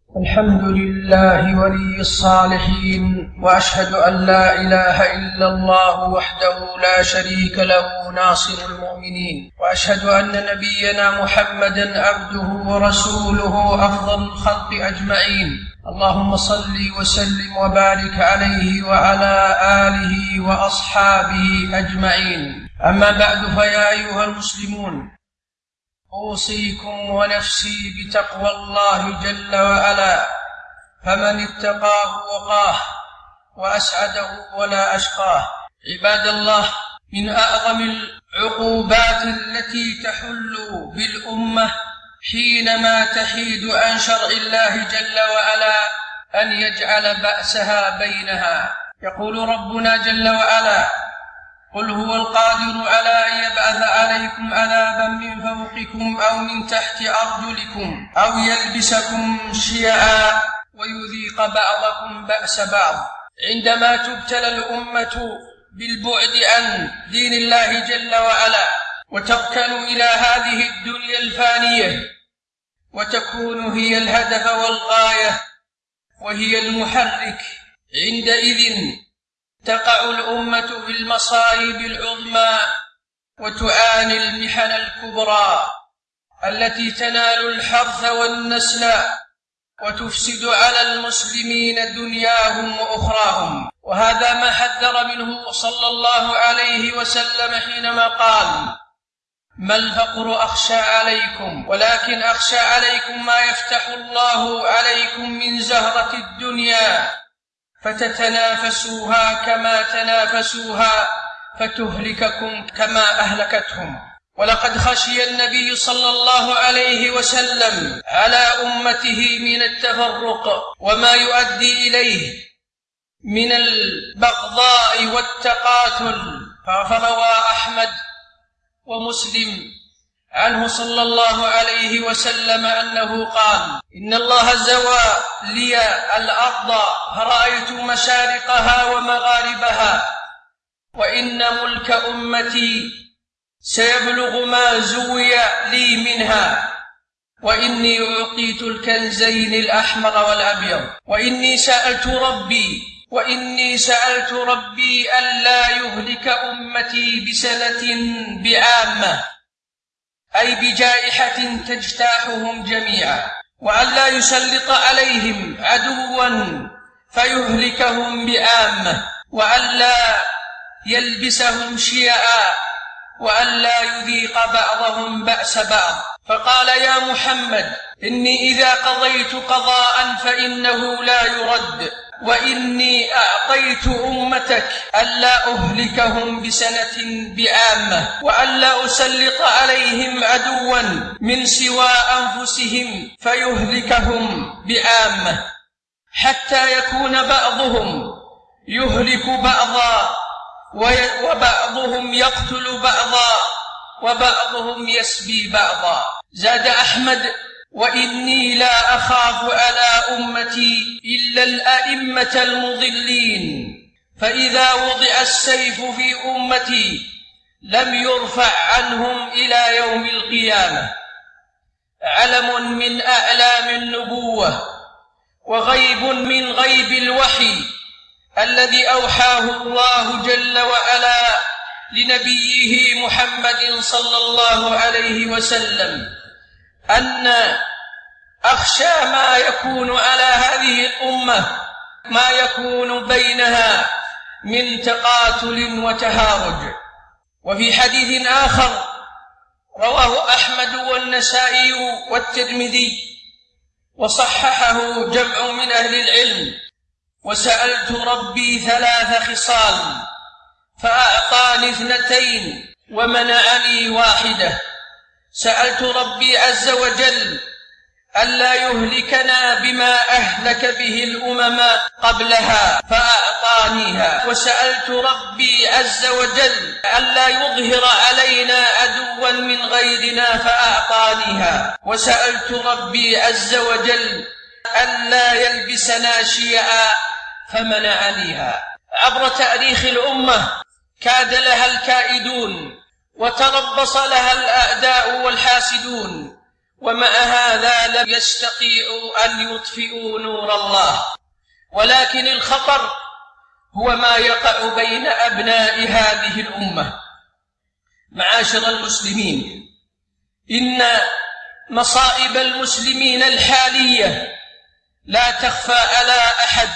الحمد لله ولي الصالحين، وأشهد أن لا إله إلا الله وحده لا شريك له ناصر المؤمنين، وأشهد أن نبينا محمدا عبده ورسوله أفضل الخلق أجمعين. اللهم صل وسلم وبارك عليه وعلى آله وأصحابه أجمعين. أما بعد، فيا أيها المسلمون، أوصيكم ونفسي بتقوى الله جل وعلا، فمن اتقاه وقاه وأسعده ولا أشقاه. عباد الله، من أعظم العقوبات التي تحل بالأمة حينما تحيد عن شرع الله جل وعلا أن يجعل بأسها بينها. يقول ربنا جل وعلا: قل هو القادر على أن يبعث عليكم عذابا من فوقكم أو من تحت أرجلكم أو يلبسكم شيعا ويذيق بعضكم بأس بعض. عندما تبتلى الأمة بالبعد عن دين الله جل وعلا وتركن إلى هذه الدنيا الفانية وتكون هي الهدف والغاية وهي المحرك، عندئذ تقع الأمة في المصائب العظمى وتعاني المحن الكبرى التي تنال الحرث والنسل وتفسد على المسلمين دنياهم وأخراهم. وهذا ما حذر منه صلى الله عليه وسلم حينما قال: ما الفقر أخشى عليكم، ولكن أخشى عليكم ما يفتح الله عليكم من زهرة الدنيا فتتنافسوها كما تنافسوها فتهلككم كما أهلكتهم. ولقد خشي النبي صلى الله عليه وسلم على أمته من التفرق وما يؤدي إليه من البغضاء والتقاتل، فروى أحمد ومسلم عنه صلى الله عليه وسلم أنه قال: إن الله زوى لي الأرض فرأيت مشارقها ومغاربها، وإن ملك أمتي سيبلغ ما زوي لي منها، وإني أعطيت الكنزين الأحمر والأبيض، وإني سألت ربي ألا يهلك أمتي بسنة بعامة، أي بجائحة تجتاحهم جميعا، وألا يسلط عليهم عدوا فيهلكهم بعامة، وألا يلبسهم شيعا، وألا يذيق بعضهم بأس بعض. فقال: يا محمد، إني إذا قضيت قضاء فإنه لا يرد، وإني أعطيت أمتك ألا أهلكهم بسنة بعامة، وألا أسلط عليهم عدوا من سوى أنفسهم فيهلكهم بعامة، حتى يكون بعضهم يهلك بعضا وبعضهم يقتل بعضا وبعضهم يسبي بعضا. زاد أحمد: وإني لا أخاف على أمتي إلا الأئمة المضلين، فإذا وضع السيف في أمتي لم يرفع عنهم إلى يوم القيامة. علم من أعلام النبوة وغيب من غيب الوحي الذي أوحاه الله جل وعلا لنبيه محمد صلى الله عليه وسلم، أن أخشى ما يكون على هذه الأمة ما يكون بينها من تقاتل وتهارج. وفي حديث آخر رواه أحمد والنسائي والترمذي وصححه جمع من أهل العلم: وسألت ربي 3 خصال فأعطاني 2 ومنعني 1. سألت ربي عز وجل ألا يهلكنا بما أهلك به الأمم قبلها فأعطانيها، وسألت ربي عز وجل ألا يظهر علينا عدوا من غيرنا فأعطانيها، وسألت ربي عز وجل ألا يلبسنا شيعا فمنعنيها. عبر تاريخ الأمة كاد لها الكائدون وتربص لها الأعداء والحاسدون، ومع هذا لم يستطيعوا أن يطفئوا نور الله. ولكن الخطر هو ما يقع بين أبناء هذه الأمة. معاشر المسلمين، إن مصائب المسلمين الحالية لا تخفى على أحد،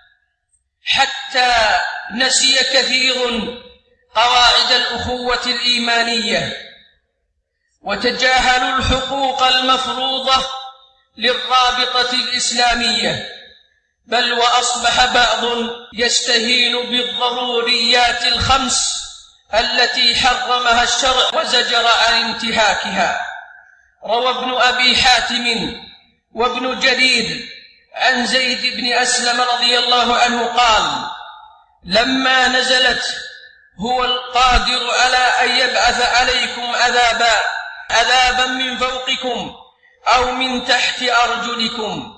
حتى نسي كثير قواعد الأخوة الإيمانية، وتجاهلوا الحقوق المفروضة للرابطة الإسلامية، بل وأصبح بعض يستهين بالضروريات الخمس التي حرمها الشرع وزجر عن انتهاكها. روى ابن أبي حاتم وابن جرير عن زيد بن أسلم رضي الله عنه قال: لما نزلت هو القادر على أن يبعث عليكم عذابا من فوقكم أو من تحت أرجلكم،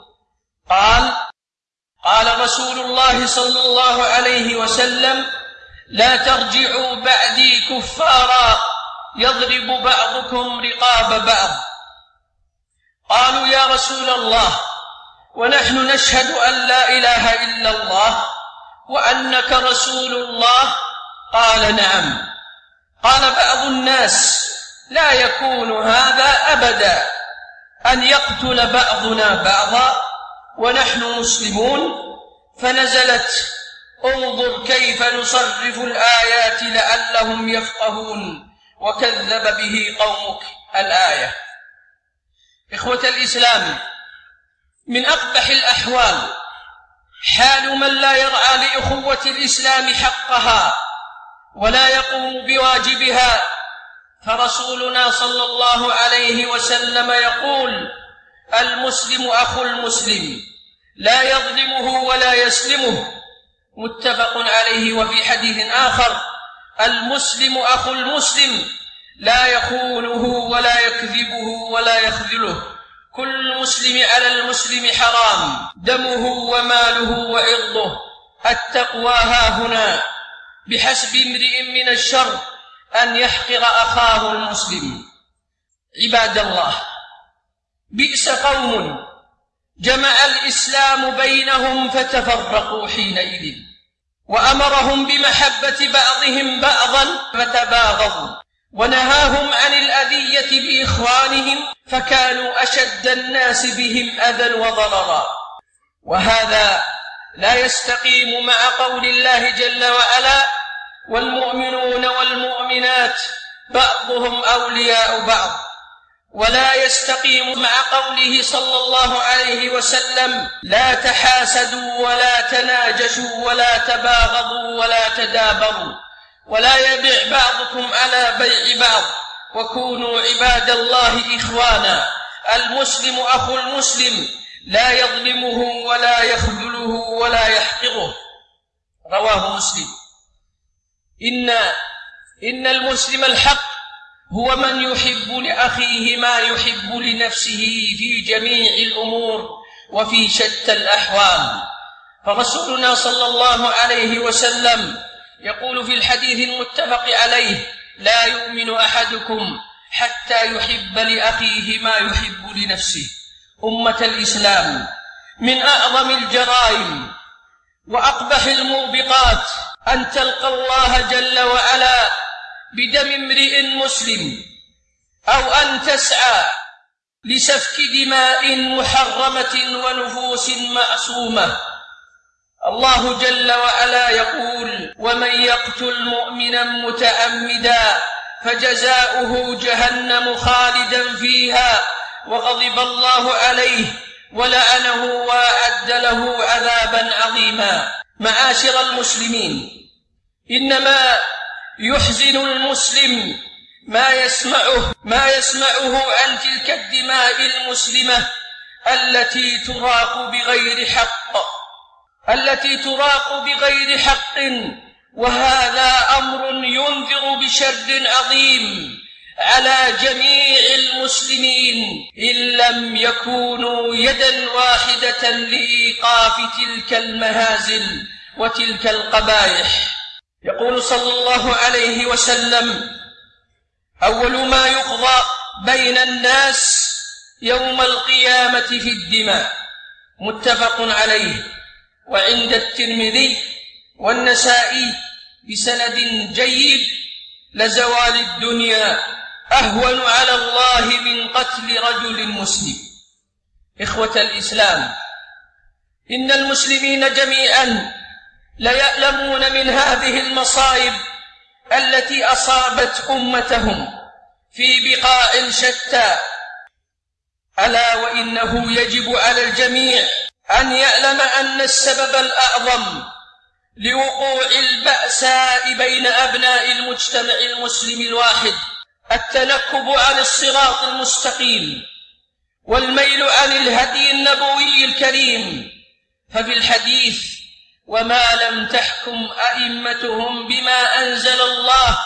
قال رسول الله صلى الله عليه وسلم: لا ترجعوا بعدي كفارا يضرب بعضكم رقاب بعض. قالوا: يا رسول الله، ونحن نشهد أن لا إله إلا الله وأنك رسول الله. قال: نعم. قال بعض الناس: لا يكون هذا أبدا، أن يقتل بعضنا بعضا ونحن مسلمون. فنزلت: انظر كيف نصرف الآيات لعلهم يفقهون وكذب به قومك. الآية. إخوة الإسلام، من أقبح الأحوال حال من لا يرعى لأخوة الإسلام حقها ولا يقوم بواجبها. فرسولنا صلى الله عليه وسلم يقول: المسلم أخو المسلم لا يظلمه ولا يسلمه، متفق عليه. وفي حديث آخر: المسلم أخو المسلم لا يخونه ولا يكذبه ولا يخذله، كل المسلم على المسلم حرام، دمه وماله وعرضه. التقوى هاهنا، بحسب امرئ من الشر أن يحقر أخاه المسلم. عباد الله، بئس قوم جمع الإسلام بينهم فتفرقوا حينئذ، وأمرهم بمحبة بعضهم بعضا فتباغضوا، ونهاهم عن الأذية بإخوانهم فكانوا أشد الناس بهم أذى وضررا. وهذا لا يستقيم مع قول الله جل وعلا: والمؤمنون والمؤمنات بعضهم أولياء بعض، ولا يستقيم مع قوله صلى الله عليه وسلم: لا تحاسدوا ولا تناجشوا ولا تباغضوا ولا تدابروا، ولا يبع بعضكم على بيع بعض، وكونوا عباد الله إخوانا. المسلم أخو المسلم لا يظلمه ولا يخذله ولا يحقره. رواه مسلم. إن المسلم الحق هو من يحب لأخيه ما يحب لنفسه في جميع الأمور وفي شتى الأحوال. فرسولنا صلى الله عليه وسلم يقول في الحديث المتفق عليه: لا يؤمن أحدكم حتى يحب لأخيه ما يحب لنفسه. أمة الإسلام، من أعظم الجرائم وأقبح الموبقات أن تلقى الله جل وعلا بدم امرئ مسلم، أو أن تسعى لسفك دماء محرمة ونفوس معصومة. الله جل وعلا يقول: ومن يقتل مؤمنا متعمدا فجزاؤه جهنم خالدا فيها وغضب الله عليه ولعنه وأعد له عذابا عظيما. معاشر المسلمين، إنما يحزن المسلم ما يسمعه عن تلك الدماء المسلمة التي تراق بغير حق، وهذا أمر ينذر بشر عظيم على جميع المسلمين إن لم يكونوا يدا واحدة لإيقاف تلك المهازل وتلك القبائح. يقول صلى الله عليه وسلم: أول ما يقضى بين الناس يوم القيامة في الدماء، متفق عليه، وعند الترمذي والنسائي بسند جيد: لزوال الدنيا أهون على الله من قتل رجل مسلم. إخوة الإسلام، إن المسلمين جميعا ليألمون من هذه المصائب التي أصابت أمتهم في بقاع شتى، ألا وإنه يجب على الجميع أن يعلم أن السبب الأعظم لوقوع البأساء بين أبناء المجتمع المسلم الواحد التنكب عن الصراط المستقيم والميل عن الهدي النبوي الكريم. ففي الحديث: وما لم تحكم أئمتهم بما أنزل الله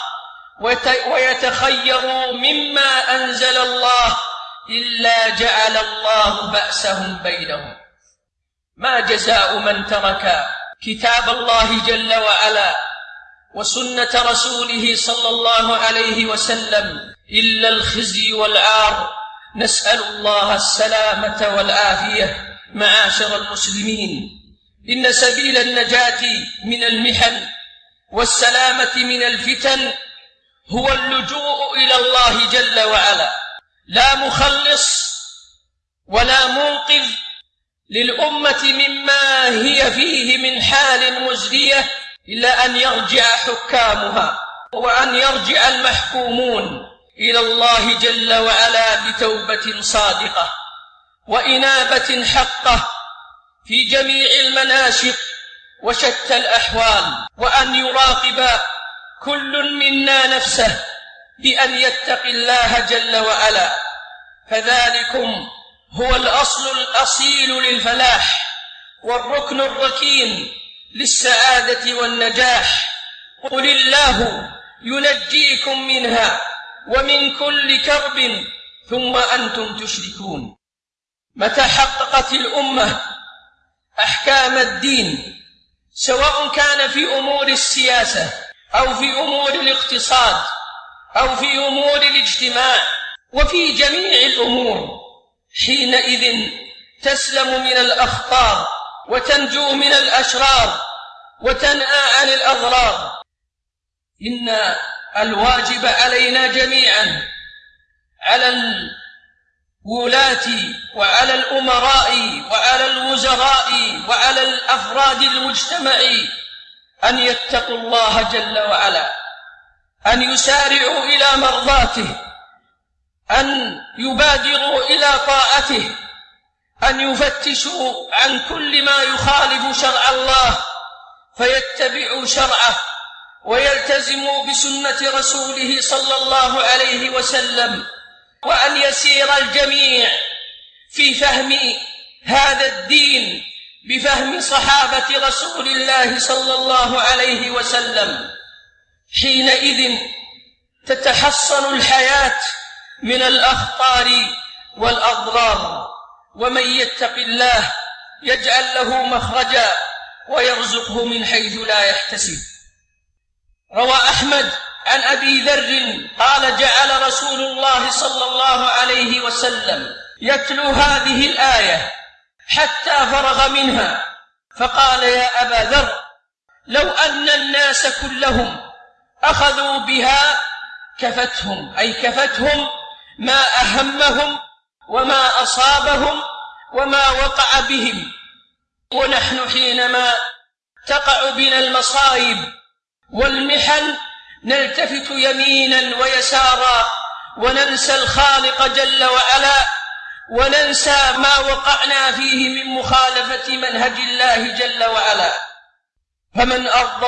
ويتخيروا مما أنزل الله إلا جعل الله بأسهم بينهم. ما جزاء من ترك كتاب الله جل وعلا وسنة رسوله صلى الله عليه وسلم إلا الخزي والعار، نسأل الله السلامة والعافية. معاشر المسلمين، إن سبيل النجاة من المحن والسلامة من الفتن هو اللجوء إلى الله جل وعلا. لا مخلص ولا منقذ للأمة مما هي فيه من حال مزرية إلا أن يرجع حكامها وأن يرجع المحكومون إلى الله جل وعلا بتوبة صادقة وإنابة حقة في جميع المناشق وشتى الأحوال، وأن يراقب كل منا نفسه بأن يتقي الله جل وعلا، فذلكم هو الأصل الأصيل للفلاح والركن الركين للسعادة والنجاح. قل الله ينجيكم منها ومن كل كرب ثم أنتم تشركون. متى حققت الأمة أحكام الدين، سواء كان في أمور السياسة أو في أمور الاقتصاد أو في أمور الاجتماع وفي جميع الأمور، حينئذ تسلم من الأخطار وتنجو من الأشرار وتنأى عن الأضرار. إن الواجب علينا جميعا، على الولاة وعلى الأمراء وعلى الوزراء وعلى الأفراد المجتمع، أن يتقوا الله جل وعلا، أن يسارعوا إلى مرضاته، أن يبادروا إلى طاعته، أن يفتشوا عن كل ما يخالف شرع الله فيتبعوا شرعه ويلتزموا بسنة رسوله صلى الله عليه وسلم، وأن يسير الجميع في فهم هذا الدين بفهم صحابة رسول الله صلى الله عليه وسلم. حينئذ تتحصن الحياة من الأخطار والأضرار، ومن يتق الله يجعل له مخرجا ويرزقه من حيث لا يحتسب. روى أحمد عن أبي ذر قال: جعل رسول الله صلى الله عليه وسلم يتلو هذه الآية حتى فرغ منها، فقال: يا أبا ذر، لو أن الناس كلهم أخذوا بها كفتهم، أي كفتهم ما أهمهم وما أصابهم وما وقع بهم. ونحن حينما تقع بنا المصائب والمحن نلتفت يمينا ويسارا وننسى الخالق جل وعلا، وننسى ما وقعنا فيه من مخالفة منهج الله جل وعلا. فمن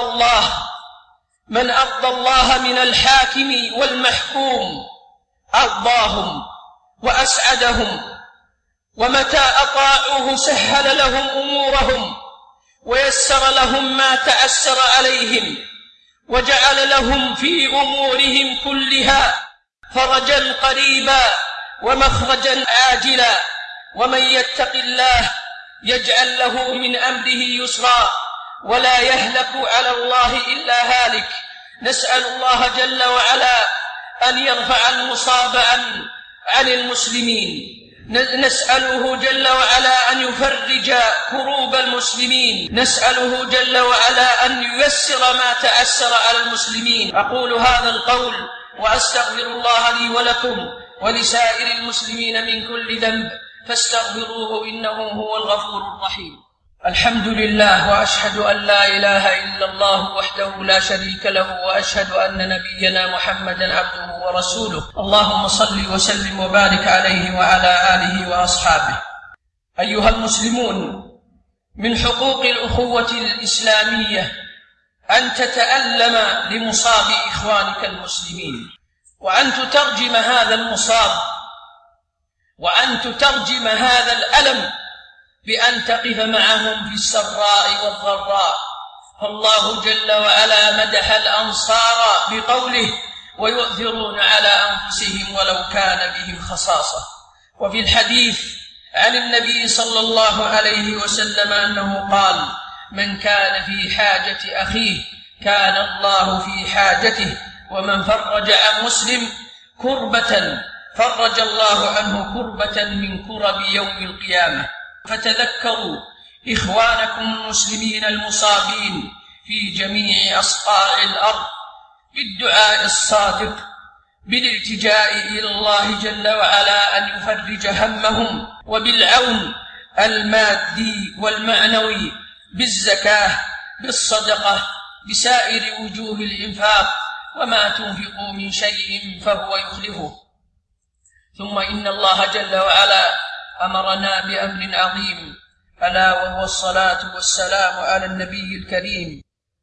أرضى الله من الحاكم والمحكوم أرضاهم وأسعدهم، ومتى أطاعوه سهل لهم أمورهم ويسر لهم ما تعسر عليهم، وجعل لهم في أمورهم كلها فرجا قريبا ومخرجا عاجلا. ومن يتق الله يجعل له من أمره يسرا، ولا يهلك على الله إلا هالك. نسأل الله جل وعلا أن يرفع المصاب عن المسلمين، نسأله جل وعلا أن يفرج كروب المسلمين، نسأله جل وعلا أن ييسر ما تأسر على المسلمين. أقول هذا القول وأستغفر الله لي ولكم ولسائر المسلمين من كل ذنب فاستغفروه إنه هو الغفور الرحيم. الحمد لله، وأشهد أن لا إله إلا الله وحده لا شريك له، وأشهد أن نبينا محمدا عبده ورسوله. اللهم صل وسلم وبارك عليه وعلى آله وأصحابه. أيها المسلمون، من حقوق الأخوة الإسلامية أن تتألم لمصاب إخوانك المسلمين، وأن تترجم هذا المصاب، وأن تترجم هذا الألم بأن تقف معهم في السراء والضراء. فالله جل وعلا مدح الأنصار بقوله: ويؤثرون على أنفسهم ولو كان بهم خصاصة. وفي الحديث عن النبي صلى الله عليه وسلم أنه قال: من كان في حاجة أخيه كان الله في حاجته، ومن فرج عن مسلم كربة فرج الله عنه كربة من كرب يوم القيامة. فتذكروا إخوانكم المسلمين المصابين في جميع أصقاع الأرض بالدعاء الصادق، بالالتجاء إلى الله جل وعلا أن يفرج همهم، وبالعون المادي والمعنوي، بالزكاة، بالصدقة، بسائر وجوه الإنفاق، وما تنفقوا من شيء فهو يخلفه. ثم إن الله جل وعلا أمرنا بأمر عظيم، ألا وهو الصلاة والسلام على النبي الكريم.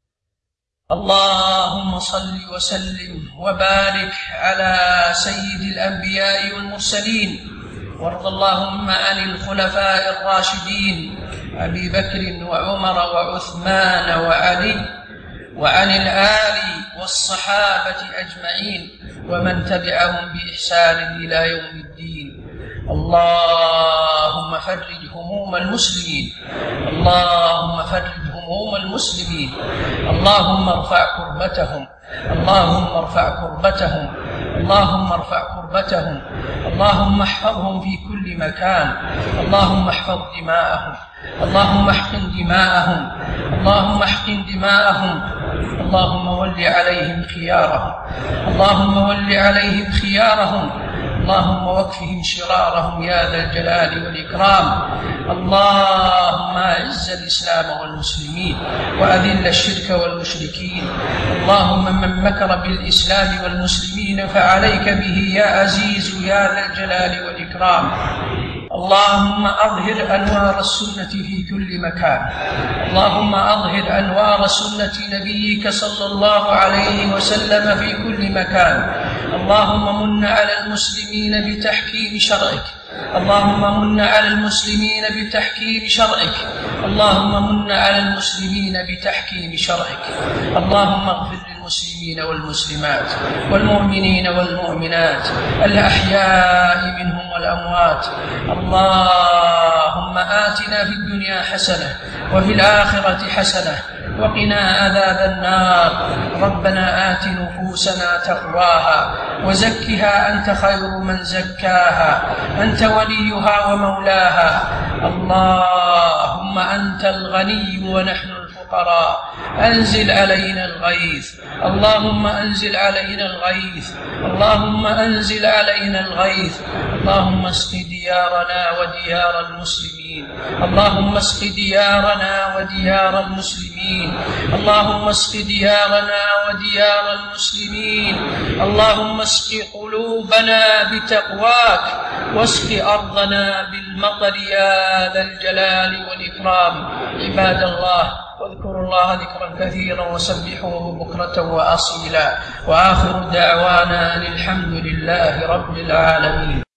اللهم صل وسلم وبارك على سيد الأنبياء والمرسلين، وارض اللهم عن الخلفاء الراشدين أبي بكر وعمر وعثمان وعلي، وعن الآل والصحابة أجمعين، ومن تبعهم بإحسان إلى يوم الدين. اللهم فرج هموم المسلمين، اللهم فرج هموم المسلمين، اللهم ارفع كربتهم، اللهم ارفع كربتهم، اللهم ارفع كربتهم، اللهم احفظهم في كل مكان، اللهم احفظ دماءهم، اللهم احقن دماءهم، اللهم احقن دماءهم، اللهم ول عليهم خيارهم، اللهم ول عليهم خيارهم، اللهم وكفهم شرارهم يا ذا الجلال والإكرام. اللهم أعز الإسلام والمسلمين، وأذل الشرك والمشركين. اللهم من مكر بالإسلام والمسلمين فعليك به يا عزيز يا ذا الجلال والإكرام. اللهم أظهر أنوار السنة في كل مكان، اللهم أظهر أنوار سنة نبيك صلى الله عليه وسلم في كل مكان. اللهم من على المسلمين بتحكيم شرعك، اللهم من على المسلمين بتحكيم شرعك، اللهم من على المسلمين بتحكيم شرعك. اللهم اغفر للمسلمين والمسلمات والمؤمنين والمؤمنات الأحياء منهم والأموات. اللهم آتنا في الدنيا حسنة وفي الآخرة حسنة وقنا عذاب النار. ربنا آت نفوسنا تقواها وزكها أنت خير من زكاها، أنت وليها ومولاها. اللهم أنت الغني ونحن الفقراء، أنزل علينا الغيث، اللهم أنزل علينا الغيث، اللهم أنزل علينا الغيث. اللهم اسق ديارنا وديار المسلمين، اللهم اسق ديارنا وديار المسلمين، اللهم اسق ديارنا وديار المسلمين. اللهم اسق قلوبنا بتقواك، واسق أرضنا بالمطر يا ذا الجلال والإكرام. عباد الله، واذكروا الله ذكرا كثيرا وسبحوه بكرة وأصيلا. وآخر دعوانا أن الحمد لله رب العالمين.